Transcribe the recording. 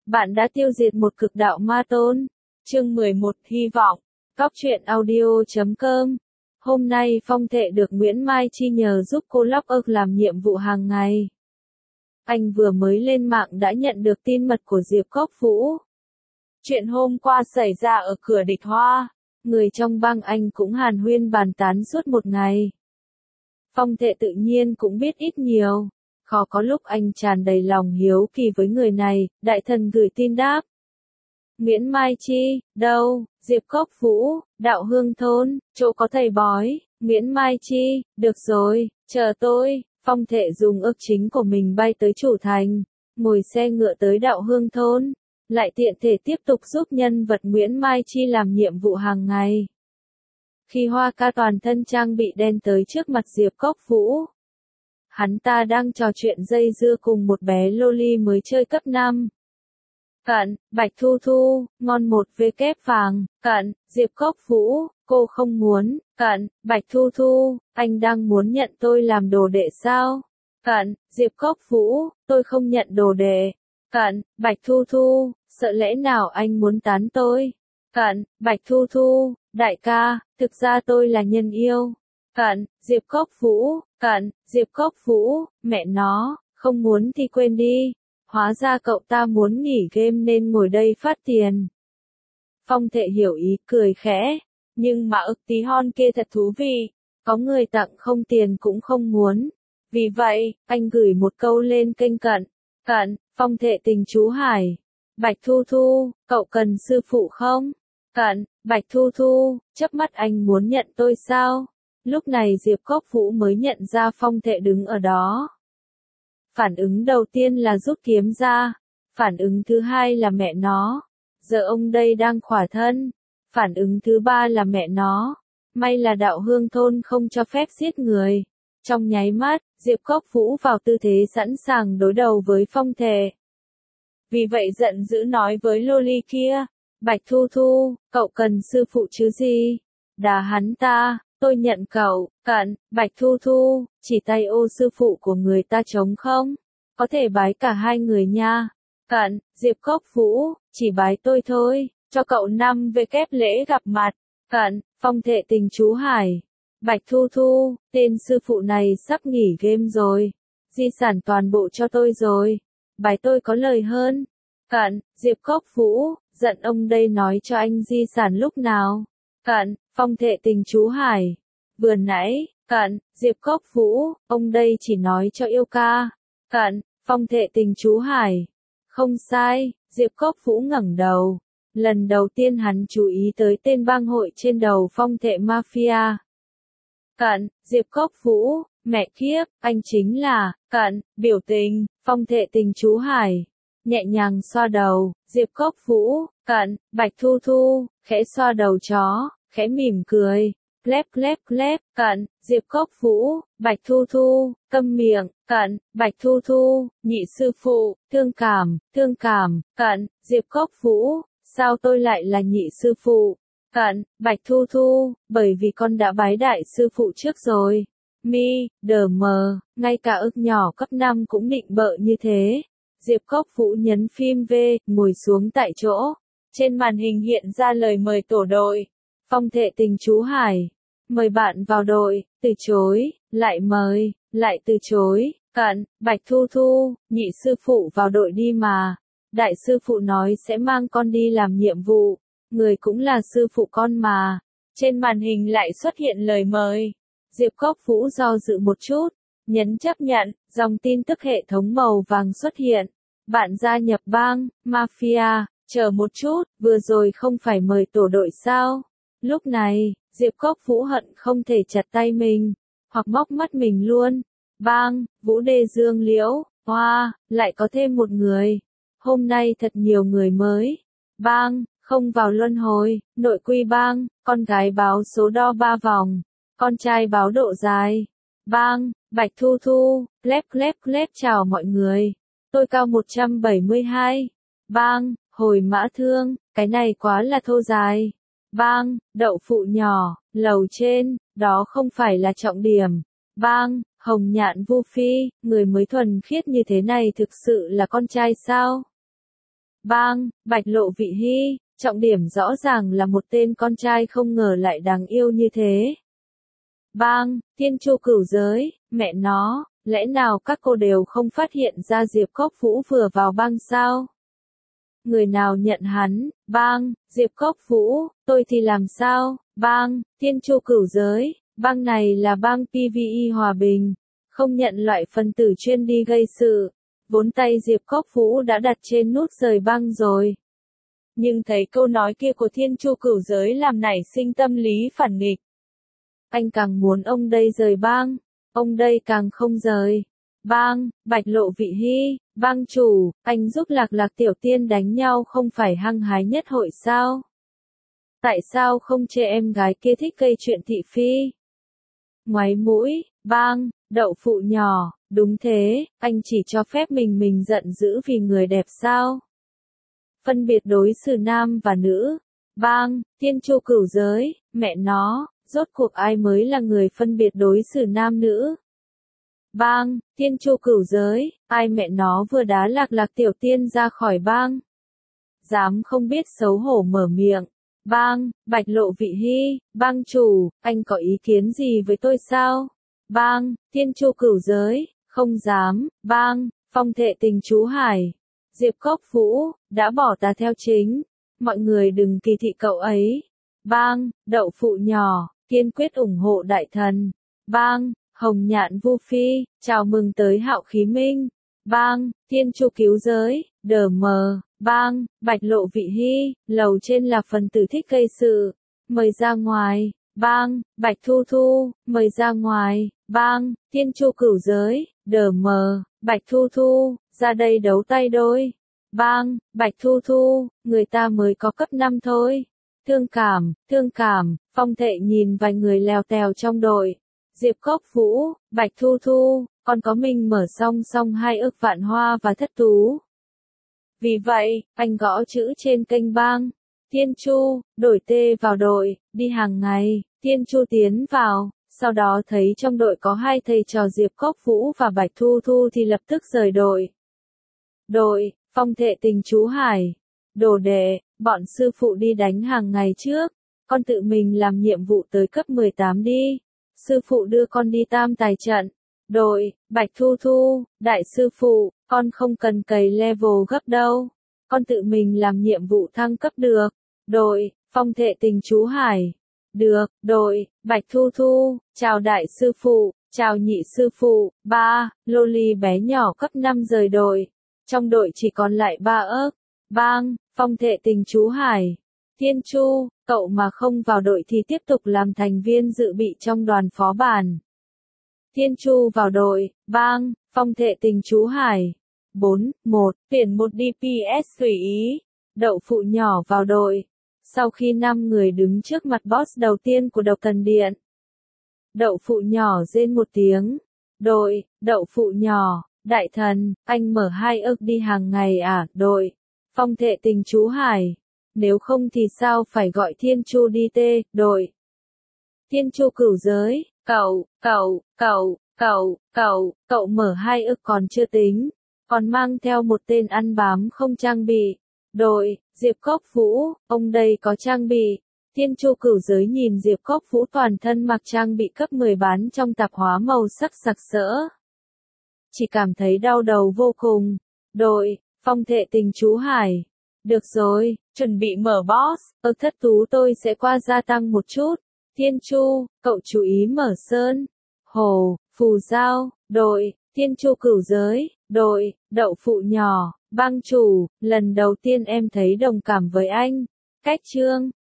Bạn đã tiêu diệt một cực đạo ma tôn. Chương 11, hy vọng. Góc truyện audio.com. Hôm nay Phong Thệ được Nguyễn Mai Chi nhờ giúp cô Lóc ức làm nhiệm vụ hàng ngày. Anh vừa mới lên mạng đã nhận được tin mật của Diệp Cốc Vũ. Chuyện hôm qua xảy ra ở cửa địch hoa. Người trong bang anh cũng hàn huyên bàn tán suốt một ngày. Phong Thệ tự nhiên cũng biết ít nhiều. Khó có lúc anh tràn đầy lòng hiếu kỳ với người này, đại thần gửi tin đáp. Nguyễn Mai Chi, đâu? Diệp Cốc Vũ, Đạo Hương Thôn, chỗ có thầy bói. Nguyễn Mai Chi, được rồi, chờ tôi. Phong Thệ dùng ước chính của mình bay tới chủ thành, ngồi xe ngựa tới Đạo Hương Thôn, lại tiện thể tiếp tục giúp nhân vật Nguyễn Mai Chi làm nhiệm vụ hàng ngày. Khi Hoa Ca toàn thân trang bị đen tới trước mặt Diệp Cốc Vũ, hắn ta đang trò chuyện dây dưa cùng một bé loli mới chơi cấp 5. Cận, Bạch Thu Thu, ngon một vê kép vàng. Cận, Diệp Cốc Vũ, cô không muốn. Cận, Bạch Thu Thu, anh đang muốn nhận tôi làm đồ đệ sao? Cận, Diệp Cốc Vũ, tôi không nhận đồ đệ. Cận, Bạch Thu Thu, sợ lẽ nào anh muốn tán tôi? Cận, Bạch Thu Thu, đại ca, thực ra tôi là nhân yêu. Cận, Diệp Cốc Vũ, cận, Diệp Cốc Vũ, mẹ nó, không muốn thì quên đi. Hóa ra cậu ta muốn nghỉ game nên ngồi đây phát tiền. Phong Thệ hiểu ý, cười khẽ. Nhưng mà ức tí hon kia thật thú vị. Có người tặng không tiền cũng không muốn. Vì vậy, anh gửi một câu lên kênh Cận. Cận, Phong Thệ tình chú Hải. Bạch Thu Thu, cậu cần sư phụ không? Cận, Bạch Thu Thu, chớp mắt anh muốn nhận tôi sao? Lúc này Diệp Cốc Vũ mới nhận ra Phong Thệ đứng ở đó. Phản ứng đầu tiên là rút kiếm ra. Phản ứng thứ hai là mẹ nó. Giờ ông đây đang khỏa thân. Phản ứng thứ ba là mẹ nó. May là Đạo Hương Thôn không cho phép giết người. Trong nháy mắt, Diệp Cốc Vũ vào tư thế sẵn sàng đối đầu với Phong Thệ. Vì vậy giận dữ nói với loli kia. Bạch Thu Thu, cậu cần sư phụ chứ gì? Đá hắn ta. Tôi nhận cậu. Cận, Bạch Thu Thu, chỉ tay ô sư phụ của người ta trống không? Có thể bái cả hai người nha. Cận, Diệp Cốc Vũ, chỉ bái tôi thôi, cho cậu 5 về kép lễ gặp mặt. Cận, Phong Thệ tình chú Hải. Bạch Thu Thu, tên sư phụ này sắp nghỉ game rồi. Di sản toàn bộ cho tôi rồi. Bái tôi có lời hơn. Cận, Diệp Cốc Vũ, giận ông đây nói cho anh di sản lúc nào? Cận, Phong Thệ tình chú Hải. Vừa nãy, Cận, Diệp Cốc Vũ, ông đây chỉ nói cho yêu ca. Cận, Phong Thệ tình chú Hải. Không sai, Diệp Cốc Vũ ngẩng đầu. Lần đầu tiên hắn chú ý tới tên bang hội trên đầu Phong Thệ Mafia. Cận, Diệp Cốc Vũ, mẹ kiếp, anh chính là, Cận, biểu tình, Phong Thệ tình chú Hải. Nhẹ nhàng xoa đầu, Diệp Cốc Vũ, Cận, Bạch Thu Thu, khẽ xoa đầu chó, khẽ mỉm cười. Clép clép clép, Cận, Diệp Cốc Vũ, Bạch Thu Thu, câm miệng. Cận, Bạch Thu Thu, nhị sư phụ, thương cảm. Cận, Diệp Cốc Vũ, sao tôi lại là nhị sư phụ? Cận, Bạch Thu Thu, bởi vì con đã bái đại sư phụ trước rồi. Đờ mờ, ngay cả ức nhỏ cấp 5 cũng định bợ như thế. Diệp Cốc Vũ nhấn phim V, ngồi xuống tại chỗ. Trên màn hình hiện ra lời mời tổ đội. Phong Thệ tình chú Hải. Mời bạn vào đội, từ chối, lại mời, lại từ chối. Cận, Bạch Thu Thu, nhị sư phụ vào đội đi mà. Đại sư phụ nói sẽ mang con đi làm nhiệm vụ. Người cũng là sư phụ con mà. Trên màn hình lại xuất hiện lời mời. Diệp Cốc Vũ do dự một chút, nhấn chấp nhận, dòng tin tức hệ thống màu vàng xuất hiện. Bạn gia nhập bang, Mafia, chờ một chút, vừa rồi không phải mời tổ đội sao? Lúc này, Diệp Cốc Vũ hận không thể chặt tay mình, hoặc móc mắt mình luôn. Bang, Vũ Đê Dương Liễu, hoa, lại có thêm một người. Hôm nay thật nhiều người mới. Bang, không vào luân hồi, nội quy bang, con gái báo số đo 3 vòng, con trai báo độ dài. Bang, Bạch Thu Thu, clép chào mọi người. Tôi cao 172. Bang, hồi mã thương, cái này quá là thô dài. Bang, đậu phụ nhỏ, lầu trên, đó không phải là trọng điểm. Bang, hồng nhạn Vu Phi, người mới thuần khiết như thế này thực sự là con trai sao? Bang, Bạch Lộ Vị Hy, trọng điểm rõ ràng là một tên con trai không ngờ lại đáng yêu như thế. Bang, Thiên Chu Cửu Giới, mẹ nó, lẽ nào các cô đều không phát hiện ra Diệp Cốc Vũ vừa vào bang sao? Người nào nhận hắn? Bang, Diệp Cốc Vũ, tôi thì làm sao? Bang, Thiên Chu Cửu Giới, bang này là bang PvE hòa bình, không nhận loại phân tử chuyên đi gây sự. Vốn tay Diệp Cốc Vũ đã đặt trên nút rời bang rồi. Nhưng thấy câu nói kia của Thiên Chu Cửu Giới làm nảy sinh tâm lý phản nghịch. Anh càng muốn ông đây rời bang, ông đây càng không rời. Bang, Bạch Lộ Vị Hy, bang chủ, anh giúp Lạc Lạc Tiểu Tiên đánh nhau không phải hăng hái nhất hội sao? Tại sao không chê em gái kia thích gây chuyện thị phi? Ngoáy mũi, bang, đậu phụ nhỏ, đúng thế, anh chỉ cho phép mình giận dữ vì người đẹp sao? Phân biệt đối xử nam và nữ. Bang, Thiên Chu Cửu Giới, mẹ nó, rốt cuộc ai mới là người phân biệt đối xử nam nữ? Bang, Thiên Chu Cửu Giới, ai mẹ nó vừa đá Lạc Lạc Tiểu Tiên ra khỏi bang? Dám không biết xấu hổ mở miệng. Bang, Bạch Lộ Vị Hy, bang chủ, anh có ý kiến gì với tôi sao? Bang, Thiên Chu Cửu Giới, không dám. Bang, Phong Thệ Tình Chú Hải, Diệp Cốc Vũ, đã bỏ ta theo chính. Mọi người đừng kỳ thị cậu ấy. Bang, Đậu Phụ Nhỏ, kiên quyết ủng hộ đại thần. Bang, Hồng Nhạn Vu Phi, chào mừng tới Hạo Khí Minh. Bang, Thiên Chu Cứu Giới, đờ mờ. Bang, Bạch Lộ Vị Hy, lầu trên là phần tử thích gây sự. Mời ra ngoài. Bang, Bạch Thu Thu, mời ra ngoài. Bang, Thiên Chu Cửu Giới, đờ mờ. Bạch Thu Thu, ra đây đấu tay đôi. Bang, Bạch Thu Thu, người ta mới có cấp 5 thôi. Thương cảm, Phong Thệ nhìn vài người lèo tèo trong đội. Diệp Cốc Vũ, Bạch Thu Thu, còn có mình mở song 2 ức Vạn Hoa và Thất Tú. Vì vậy, anh gõ chữ trên kênh bang. Thiên Chu, đổi tê vào đội, đi hàng ngày. Thiên Chu tiến vào, sau đó thấy trong đội có 2 thầy trò Diệp Cốc Vũ và Bạch Thu Thu thì lập tức rời đội. Phong Thệ Tình Chú Hải. Đồ đệ, bọn sư phụ đi đánh hàng ngày trước. Con tự mình làm nhiệm vụ tới cấp 18 đi. Sư phụ đưa con đi tam tài trận. Bạch Thu Thu, đại sư phụ, con không cần cày level gấp đâu. Con tự mình làm nhiệm vụ thăng cấp được. Phong Thệ Tình Chú Hải. Được, Bạch Thu Thu, chào đại sư phụ, chào nhị sư phụ. Loli bé nhỏ cấp 5 rời đội. Trong đội chỉ còn lại 3 ức. Bang, Phong Thệ Tình Chú Hải. Thiên Chu, cậu mà không vào đội thì tiếp tục làm thành viên dự bị trong đoàn phó bản. Thiên Chu vào đội. Bang, Phong Thệ Tình Chú Hải. 4-1, tuyển một DPS tùy ý. Đậu phụ nhỏ vào đội. Sau khi 5 người đứng trước mặt boss đầu tiên của Độc Thần Điện. Đậu phụ nhỏ rên một tiếng. Đậu phụ nhỏ, đại thần, anh mở 2 ức đi hàng ngày à? Phong Thệ Tình Chú Hải. Nếu không thì sao phải gọi Thiên Chu đi tê? Thiên Chu Cửu Giới, cậu mở 2 ức còn chưa tính, còn mang theo một tên ăn bám không trang bị. Diệp Cốc Vũ, ông đây có trang bị. Thiên Chu Cửu Giới nhìn Diệp Cốc Vũ toàn thân mặc trang bị cấp 10 bán trong tạp hóa màu sắc sặc sỡ. Chỉ cảm thấy đau đầu vô cùng. Phong Thệ Tình Chú Hải. Được rồi, chuẩn bị mở boss. Thất Tú tôi sẽ qua gia tăng một chút. Thiên Chu, cậu chú ý mở sơn. Hồ, phù giao. Thiên Chu Cửu Giới. Đậu phụ nhỏ. Bang chủ, lần đầu tiên em thấy đồng cảm với anh. Cách chương.